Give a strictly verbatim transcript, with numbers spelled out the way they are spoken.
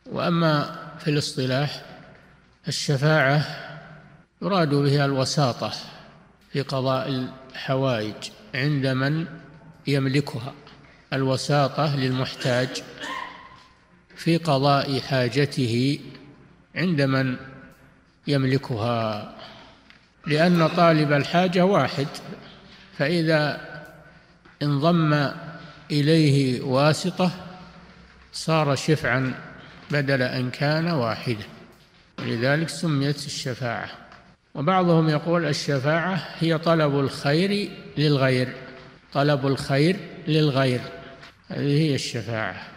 وأما في الاصطلاح الشفاعة يراد بها الوساطة في قضاء الحوائج عند من يملكها، الوساطة للمحتاج في قضاء حاجته عند من يملكها، لأن طالب الحاجة واحد، فإذا انضم إليه واسطة صار شفعا بدل أن كان واحدا، ولذلك سميت الشفاعة. وبعضهم يقول الشفاعة هي طلب الخير للغير، طلب الخير للغير، هذه هي الشفاعة.